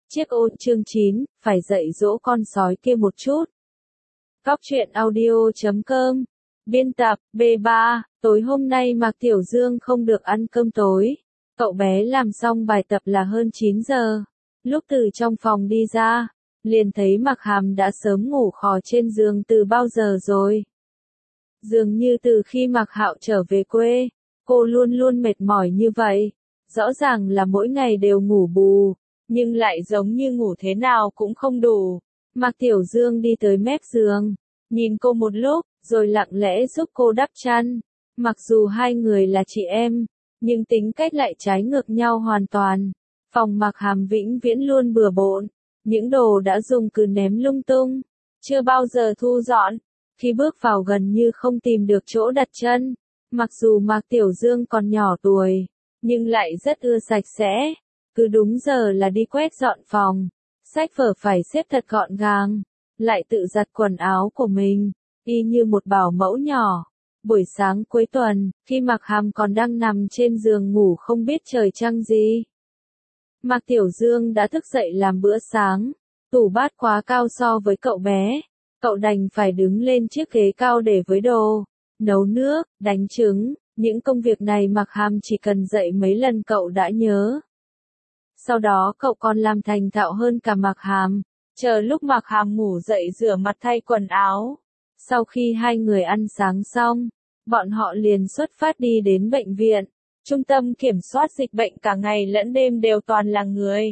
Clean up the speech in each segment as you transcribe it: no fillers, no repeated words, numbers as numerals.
Chiếc ô chương 9, phải dạy dỗ con sói kia một chút. Cóc truyện audio.com. Biên tập, B3, tối hôm nay Mạc Tiểu Dương không được ăn cơm tối. Cậu bé làm xong bài tập là hơn 9 giờ. Lúc từ trong phòng đi ra, liền thấy Mạc Hàm đã sớm ngủ khò trên giường từ bao giờ rồi. Dường như từ khi Mạc Hạo trở về quê, cô luôn luôn mệt mỏi như vậy. Rõ ràng là mỗi ngày đều ngủ bù, nhưng lại giống như ngủ thế nào cũng không đủ. Mạc Tiểu Dương đi tới mép giường, nhìn cô một lúc, rồi lặng lẽ giúp cô đắp chăn. Mặc dù hai người là chị em, nhưng tính cách lại trái ngược nhau hoàn toàn. Phòng Mạc Hàm vĩnh viễn luôn bừa bộn, những đồ đã dùng cứ ném lung tung, chưa bao giờ thu dọn. Khi bước vào gần như không tìm được chỗ đặt chân. Mặc dù Mạc Tiểu Dương còn nhỏ tuổi, nhưng lại rất ưa sạch sẽ. Cứ đúng giờ là đi quét dọn phòng, sách vở phải xếp thật gọn gàng, lại tự giặt quần áo của mình, y như một bảo mẫu nhỏ. Buổi sáng cuối tuần, khi Mạc Hàm còn đang nằm trên giường ngủ không biết trời trăng gì, Mạc Tiểu Dương đã thức dậy làm bữa sáng. Tủ bát quá cao so với cậu bé, cậu đành phải đứng lên chiếc ghế cao để với đồ, nấu nước, đánh trứng. Những công việc này Mạc Hàm chỉ cần dạy mấy lần cậu đã nhớ. Sau đó cậu còn làm thành thạo hơn cả Mạc Hàm, chờ lúc Mạc Hàm ngủ dậy rửa mặt thay quần áo. Sau khi hai người ăn sáng xong, bọn họ liền xuất phát đi đến bệnh viện. Trung tâm kiểm soát dịch bệnh cả ngày lẫn đêm đều toàn là người.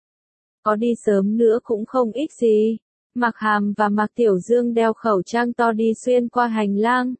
Có đi sớm nữa cũng không ích gì. Mạc Hàm và Mạc Tiểu Dương đeo khẩu trang to đi xuyên qua hành lang.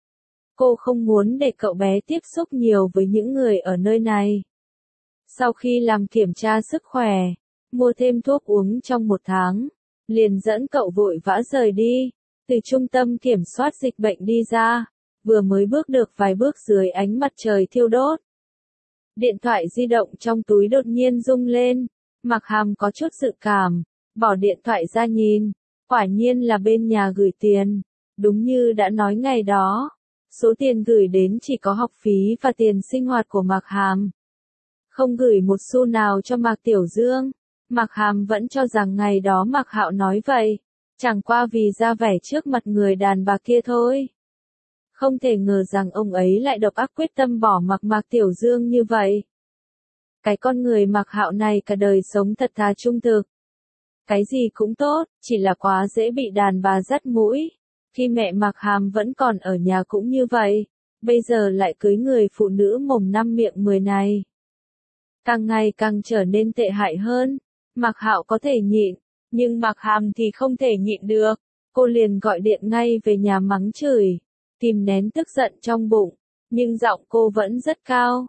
Cô không muốn để cậu bé tiếp xúc nhiều với những người ở nơi này. Sau khi làm kiểm tra sức khỏe, mua thêm thuốc uống trong một tháng, liền dẫn cậu vội vã rời đi. Từ trung tâm kiểm soát dịch bệnh đi ra, vừa mới bước được vài bước dưới ánh mặt trời thiêu đốt. Điện thoại di động trong túi đột nhiên rung lên. Mạc Hàm có chút dự cảm, bỏ điện thoại ra nhìn, quả nhiên là bên nhà gửi tiền. Đúng như đã nói ngày đó, số tiền gửi đến chỉ có học phí và tiền sinh hoạt của Mạc Hàm. Không gửi một xu nào cho Mạc Tiểu Dương. Mạc Hàm vẫn cho rằng ngày đó Mạc Hạo nói vậy, chẳng qua vì ra vẻ trước mặt người đàn bà kia thôi. Không thể ngờ rằng ông ấy lại độc ác quyết tâm bỏ mặc Mạc Tiểu Dương như vậy. Cái con người Mạc Hạo này cả đời sống thật thà trung thực. Cái gì cũng tốt, chỉ là quá dễ bị đàn bà dắt mũi. Khi mẹ Mạc Hàm vẫn còn ở nhà cũng như vậy, bây giờ lại cưới người phụ nữ mồm năm miệng 10 này. Càng ngày càng trở nên tệ hại hơn. Mạc Hạo có thể nhịn, nhưng Mạc Hàm thì không thể nhịn được. Cô liền gọi điện ngay về nhà mắng chửi, kìm nén tức giận trong bụng, nhưng giọng cô vẫn rất cao.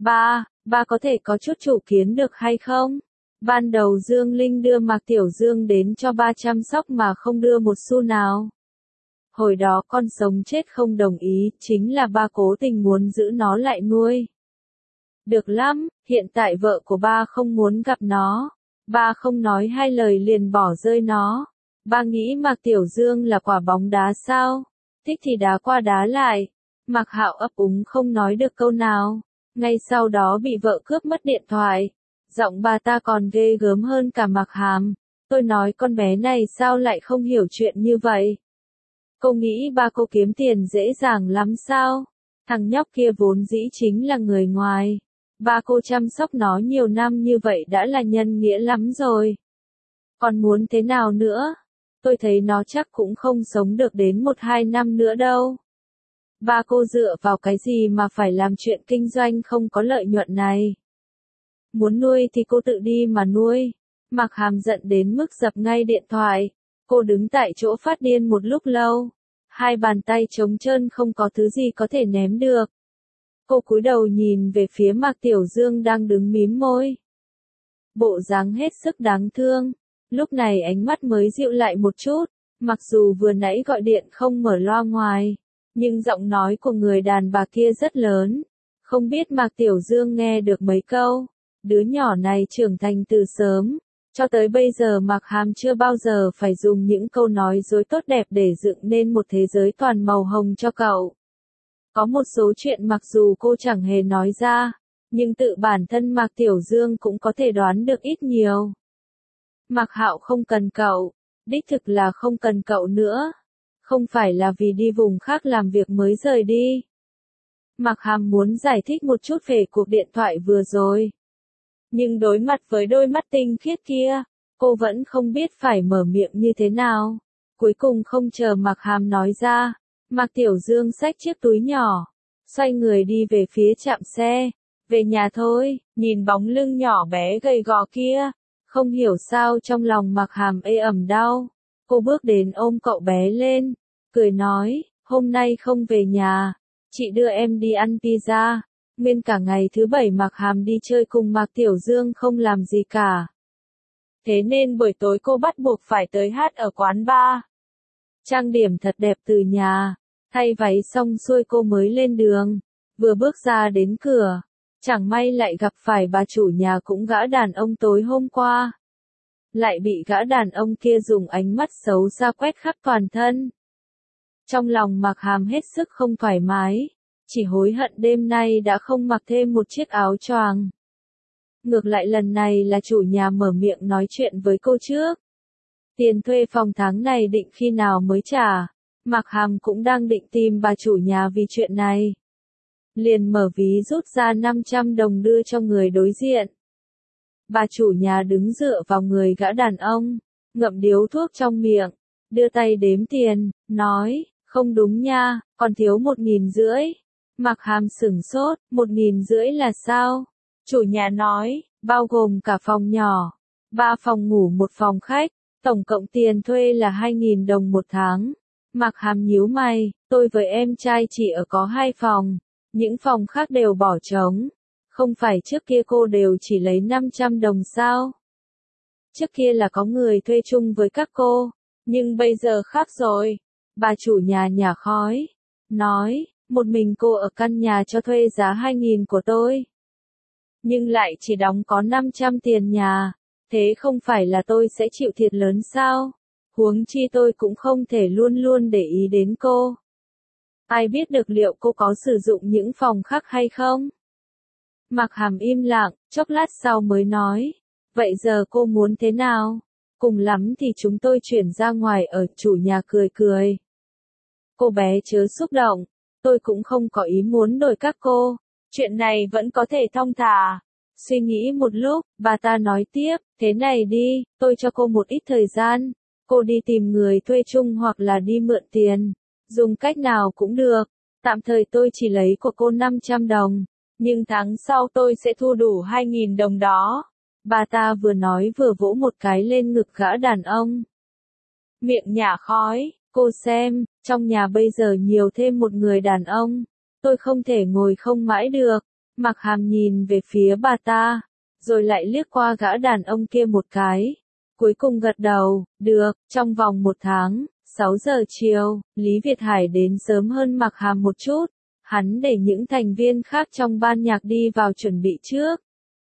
Ba có thể có chút chủ kiến được hay không? Ban đầu Dương Linh đưa Mạc Tiểu Dương đến cho ba chăm sóc mà không đưa một xu nào. Hồi đó con sống chết không đồng ý, chính là ba cố tình muốn giữ nó lại nuôi. Được lắm, hiện tại vợ của ba không muốn gặp nó. Ba không nói hai lời liền bỏ rơi nó. Ba nghĩ Mạc Tiểu Dương là quả bóng đá sao? Thích thì đá qua đá lại. Mạc Hạo ấp úng không nói được câu nào. Ngay sau đó bị vợ cướp mất điện thoại. Giọng bà ta còn ghê gớm hơn cả Mạc Hàm. Tôi nói con bé này sao lại không hiểu chuyện như vậy? Cô nghĩ ba cô kiếm tiền dễ dàng lắm sao? Thằng nhóc kia vốn dĩ chính là người ngoài. Ba cô chăm sóc nó nhiều năm như vậy đã là nhân nghĩa lắm rồi. Còn muốn thế nào nữa? Tôi thấy nó chắc cũng không sống được đến 1-2 năm nữa đâu. Ba cô dựa vào cái gì mà phải làm chuyện kinh doanh không có lợi nhuận này? Muốn nuôi thì cô tự đi mà nuôi. Mạc Hàm giận đến mức dập ngay điện thoại. Cô đứng tại chỗ phát điên một lúc lâu. Hai bàn tay trống trơn không có thứ gì có thể ném được. Cô cúi đầu nhìn về phía Mạc Tiểu Dương đang đứng mím môi. Bộ dáng hết sức đáng thương. Lúc này ánh mắt mới dịu lại một chút. Mặc dù vừa nãy gọi điện không mở loa ngoài, nhưng giọng nói của người đàn bà kia rất lớn. Không biết Mạc Tiểu Dương nghe được mấy câu. Đứa nhỏ này trưởng thành từ sớm. Cho tới bây giờ Mạc Hàm chưa bao giờ phải dùng những câu nói dối tốt đẹp để dựng nên một thế giới toàn màu hồng cho cậu. Có một số chuyện mặc dù cô chẳng hề nói ra, nhưng tự bản thân Mạc Tiểu Dương cũng có thể đoán được ít nhiều. Mạc Hạo không cần cậu. Đích thực là không cần cậu nữa. Không phải là vì đi vùng khác làm việc mới rời đi. Mạc Hàm muốn giải thích một chút về cuộc điện thoại vừa rồi. Nhưng đối mặt với đôi mắt tinh khiết kia, cô vẫn không biết phải mở miệng như thế nào. Cuối cùng không chờ Mạc Hàm nói ra, Mạc Tiểu Dương xách chiếc túi nhỏ, xoay người đi về phía trạm xe. Về nhà thôi, nhìn bóng lưng nhỏ bé gầy gò kia, không hiểu sao trong lòng Mạc Hàm ê ẩm đau. Cô bước đến ôm cậu bé lên, cười nói, hôm nay không về nhà, chị đưa em đi ăn pizza. Nguyên cả ngày thứ bảy Mạc Hàm đi chơi cùng Mạc Tiểu Dương không làm gì cả. Thế nên buổi tối cô bắt buộc phải tới hát ở quán bar. Trang điểm thật đẹp từ nhà, thay váy xong xuôi cô mới lên đường. Vừa bước ra đến cửa, chẳng may lại gặp phải bà chủ nhà cũng gã đàn ông tối hôm qua. Lại bị gã đàn ông kia dùng ánh mắt xấu xa quét khắp toàn thân. Trong lòng Mạc Hàm hết sức không thoải mái, chỉ hối hận đêm nay đã không mặc thêm một chiếc áo choàng. Ngược lại lần này là chủ nhà mở miệng nói chuyện với cô trước. Tiền thuê phòng tháng này định khi nào mới trả, Mạc Hàm cũng đang định tìm bà chủ nhà vì chuyện này. Liền mở ví rút ra 500 đồng đưa cho người đối diện. Bà chủ nhà đứng dựa vào người gã đàn ông, ngậm điếu thuốc trong miệng, đưa tay đếm tiền, nói, không đúng nha, còn thiếu 1.500. Mạc Hàm sửng sốt, 1.500 là sao? Chủ nhà nói, bao gồm cả phòng nhỏ, 3 phòng ngủ một phòng khách, tổng cộng tiền thuê là 2.000 đồng một tháng. Mạc Hàm nhíu mày, tôi với em trai chỉ ở có 2 phòng, những phòng khác đều bỏ trống. Không phải trước kia cô đều chỉ lấy 500 đồng sao? Trước kia là có người thuê chung với các cô, nhưng bây giờ khác rồi. Bà chủ nhà nhả khói, nói, một mình cô ở căn nhà cho thuê giá 2.000 của tôi. Nhưng lại chỉ đóng có 500 tiền nhà, thế không phải là tôi sẽ chịu thiệt lớn sao? Huống chi tôi cũng không thể luôn luôn để ý đến cô. Ai biết được liệu cô có sử dụng những phòng khác hay không? Mạc Hàm im lặng, chốc lát sau mới nói, vậy giờ cô muốn thế nào? Cùng lắm thì chúng tôi chuyển ra ngoài ở. Chủ nhà cười cười. Cô bé chớ xúc động, tôi cũng không có ý muốn đổi các cô, chuyện này vẫn có thể thong thả. Suy nghĩ một lúc, bà ta nói tiếp, thế này đi, tôi cho cô một ít thời gian, cô đi tìm người thuê chung hoặc là đi mượn tiền, dùng cách nào cũng được, tạm thời tôi chỉ lấy của cô 500 đồng, nhưng tháng sau tôi sẽ thu đủ 2.000 đồng đó. Bà ta vừa nói vừa vỗ một cái lên ngực gã đàn ông. Miệng nhả khói, cô xem, trong nhà bây giờ nhiều thêm một người đàn ông, tôi không thể ngồi không mãi được. Mạc Hàm nhìn về phía bà ta, rồi lại liếc qua gã đàn ông kia một cái. Cuối cùng gật đầu, được, trong vòng 1 tháng, 6 giờ chiều, Lý Việt Hải đến sớm hơn Mạc Hàm một chút. Hắn để những thành viên khác trong ban nhạc đi vào chuẩn bị trước.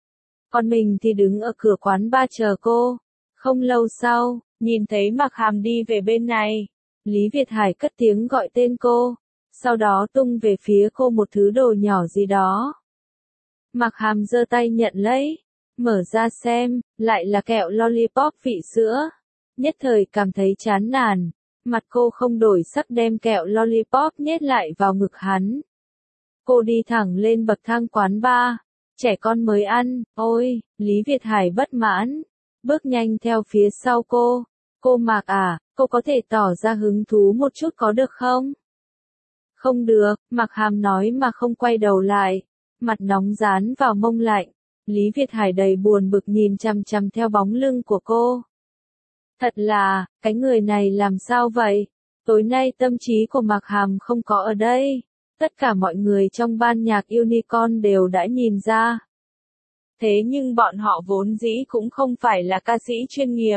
Còn mình thì đứng ở cửa quán bar chờ cô. Không lâu sau, nhìn thấy Mạc Hàm đi về bên này. Lý Việt Hải cất tiếng gọi tên cô. Sau đó tung về phía cô một thứ đồ nhỏ gì đó. Mạc Hàm giơ tay nhận lấy. Mở ra xem, lại là kẹo lollipop vị sữa. Nhất thời cảm thấy chán nản. Mặt cô không đổi sắc đem kẹo lollipop nhét lại vào ngực hắn. Cô đi thẳng lên bậc thang quán bar. Trẻ con mới ăn, ôi, Lý Việt Hải bất mãn. Bước nhanh theo phía sau cô. Cô Mạc à, cô có thể tỏ ra hứng thú một chút có được không? Không được, Mạc Hàm nói mà không quay đầu lại. Mặt nóng dán vào mông lạnh. Lý Việt Hải đầy buồn bực nhìn chằm chằm theo bóng lưng của cô. Thật là, cái người này làm sao vậy? Tối nay tâm trí của Mạc Hàm không có ở đây. Tất cả mọi người trong ban nhạc Unicorn đều đã nhìn ra. Thế nhưng bọn họ vốn dĩ cũng không phải là ca sĩ chuyên nghiệp.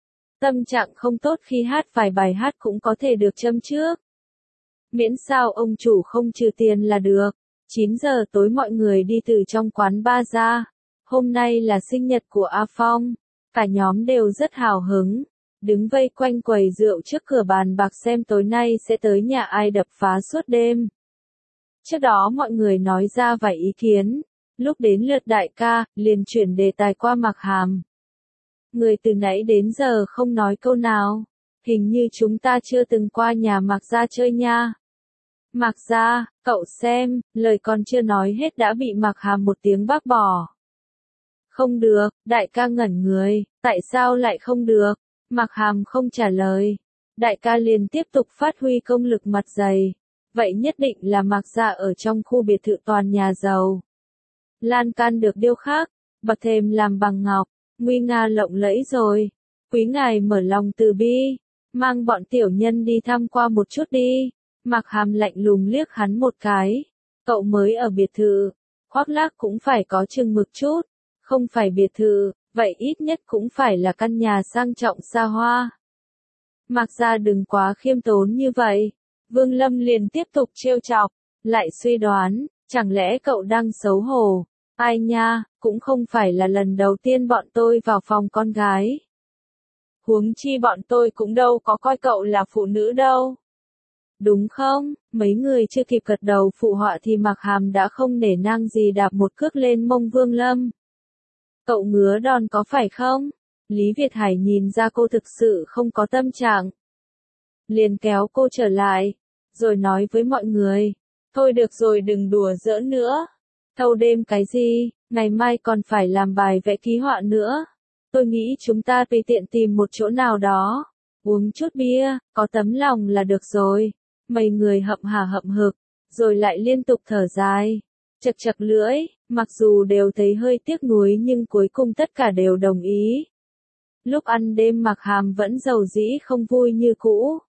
Tâm trạng không tốt khi hát vài bài hát cũng có thể được châm trước. Miễn sao ông chủ không trừ tiền là được. 9 giờ tối mọi người đi từ trong quán bar ra. Hôm nay là sinh nhật của A Phong. Cả nhóm đều rất hào hứng. Đứng vây quanh quầy rượu trước cửa bàn bạc xem tối nay sẽ tới nhà ai đập phá suốt đêm. Trước đó mọi người nói ra vài ý kiến. Lúc đến lượt đại ca, liền chuyển đề tài qua Mạc Hàm. người từ nãy đến giờ không nói câu nào. Hình như chúng ta chưa từng qua nhà Mạc Gia chơi nha. Mạc Gia, cậu xem, lời còn chưa nói hết đã bị Mạc Hàm một tiếng bác bỏ. Không được, đại ca ngẩn người, tại sao lại không được? Mạc Hàm không trả lời. Đại ca liền tiếp tục phát huy công lực mặt dày. Vậy nhất định là Mạc Gia ở trong khu biệt thự toàn nhà giàu. Lan can được điêu khắc, bậc thềm làm bằng ngọc, nguy nga lộng lẫy rồi. Quý ngài mở lòng từ bi, mang bọn tiểu nhân đi thăm qua một chút đi. Mạc Hàm lạnh lùng liếc hắn một cái. Cậu mới ở biệt thự, khoác lác cũng phải có chừng mực chút. Không phải biệt thự, vậy ít nhất cũng phải là căn nhà sang trọng xa hoa. Mạc Gia đừng quá khiêm tốn như vậy. Vương Lâm liền tiếp tục trêu chọc, lại suy đoán, chẳng lẽ cậu đang xấu hổ? Ai nha, cũng không phải là lần đầu tiên bọn tôi vào phòng con gái. Huống chi bọn tôi cũng đâu có coi cậu là phụ nữ đâu. Đúng không? Mấy người chưa kịp gật đầu phụ họa thì Mạc Hàm đã không nể nang gì đạp một cước lên mông Vương Lâm. Cậu ngứa đòn có phải không? Lý Việt Hải nhìn ra cô thực sự không có tâm trạng. Liền kéo cô trở lại, rồi nói với mọi người. Thôi được rồi, đừng đùa giỡn nữa. Thâu đêm cái gì, ngày mai còn phải làm bài vẽ ký họa nữa. Tôi nghĩ chúng ta tùy tiện tìm một chỗ nào đó, uống chút bia, có tấm lòng là được rồi. Mấy người hậm hả hậm hực, rồi lại liên tục thở dài, chật chật lưỡi, mặc dù đều thấy hơi tiếc nuối nhưng cuối cùng tất cả đều đồng ý. Lúc ăn đêm Mạc Hàm vẫn dầu dĩ không vui như cũ.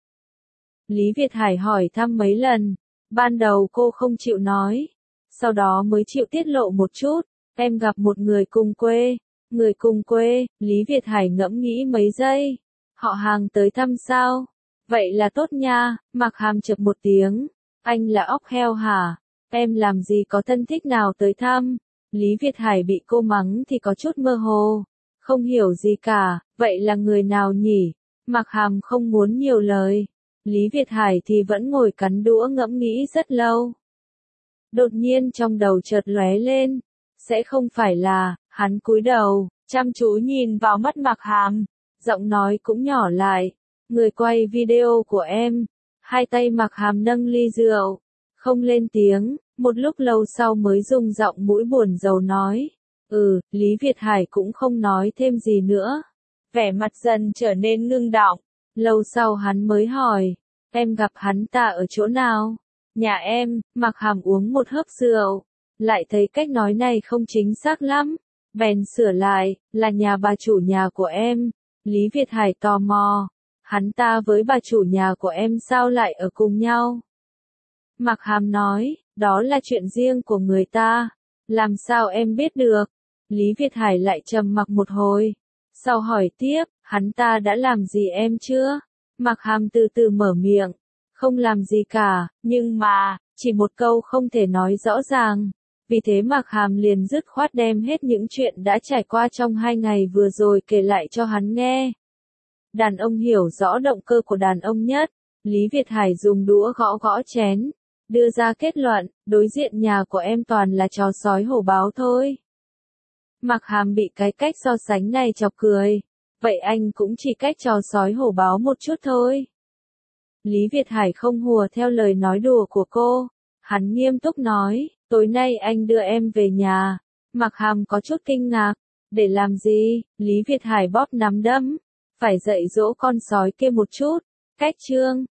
Lý Việt Hải hỏi thăm mấy lần, ban đầu cô không chịu nói, sau đó mới chịu tiết lộ một chút, em gặp một người cùng quê. Người cùng quê, Lý Việt Hải ngẫm nghĩ mấy giây. Họ hàng tới thăm sao? Vậy là tốt nha, Mạc Hàm chợt một tiếng. Anh là óc heo hả? Em làm gì có thân thích nào tới thăm? Lý Việt Hải bị cô mắng thì có chút mơ hồ. Không hiểu gì cả, vậy là người nào nhỉ? Mạc Hàm không muốn nhiều lời. Lý Việt Hải thì vẫn ngồi cắn đũa ngẫm nghĩ rất lâu. Đột nhiên trong đầu chợt lóe lên. Sẽ không phải là, hắn cúi đầu, chăm chú nhìn vào mắt Mạc Hàm, giọng nói cũng nhỏ lại. Người quay video của em. Hai tay Mạc Hàm nâng ly rượu, không lên tiếng, một lúc lâu sau mới dùng giọng mũi buồn rầu nói. Lý Việt Hải cũng không nói thêm gì nữa. Vẻ mặt dần trở nên ngưng đọng. Lâu sau hắn mới hỏi, em gặp hắn ta ở chỗ nào? Nhà em. Mạc Hàm uống một hớp rượu, lại thấy cách nói này không chính xác lắm, bèn sửa lại, là nhà bà chủ nhà của em. Lý Việt Hải tò mò, hắn ta với bà chủ nhà của em sao lại ở cùng nhau? Mạc Hàm nói, đó là chuyện riêng của người ta, làm sao em biết được? Lý Việt Hải lại trầm mặc một hồi, sau hỏi tiếp, hắn ta đã làm gì em chưa? Mạc Hàm từ từ mở miệng, không làm gì cả, nhưng mà, chỉ một câu không thể nói rõ ràng. Vì thế Mạc Hàm liền dứt khoát đem hết những chuyện đã trải qua trong 2 ngày vừa rồi kể lại cho hắn nghe. Đàn ông hiểu rõ động cơ của đàn ông nhất. Lý Việt Hải dùng đũa gõ gõ chén, đưa ra kết luận, đối diện nhà của em toàn là chó sói hổ báo thôi. Mạc Hàm bị cái cách so sánh này chọc cười. Vậy anh cũng chỉ cách chó sói hổ báo một chút thôi. Lý Việt Hải không hùa theo lời nói đùa của cô. Hắn nghiêm túc nói, tối nay anh đưa em về nhà. Mạc Hàm có chút kinh ngạc. Để làm gì? Lý Việt Hải bóp nắm đấm. Phải dạy dỗ con sói kia một chút. Cách chương.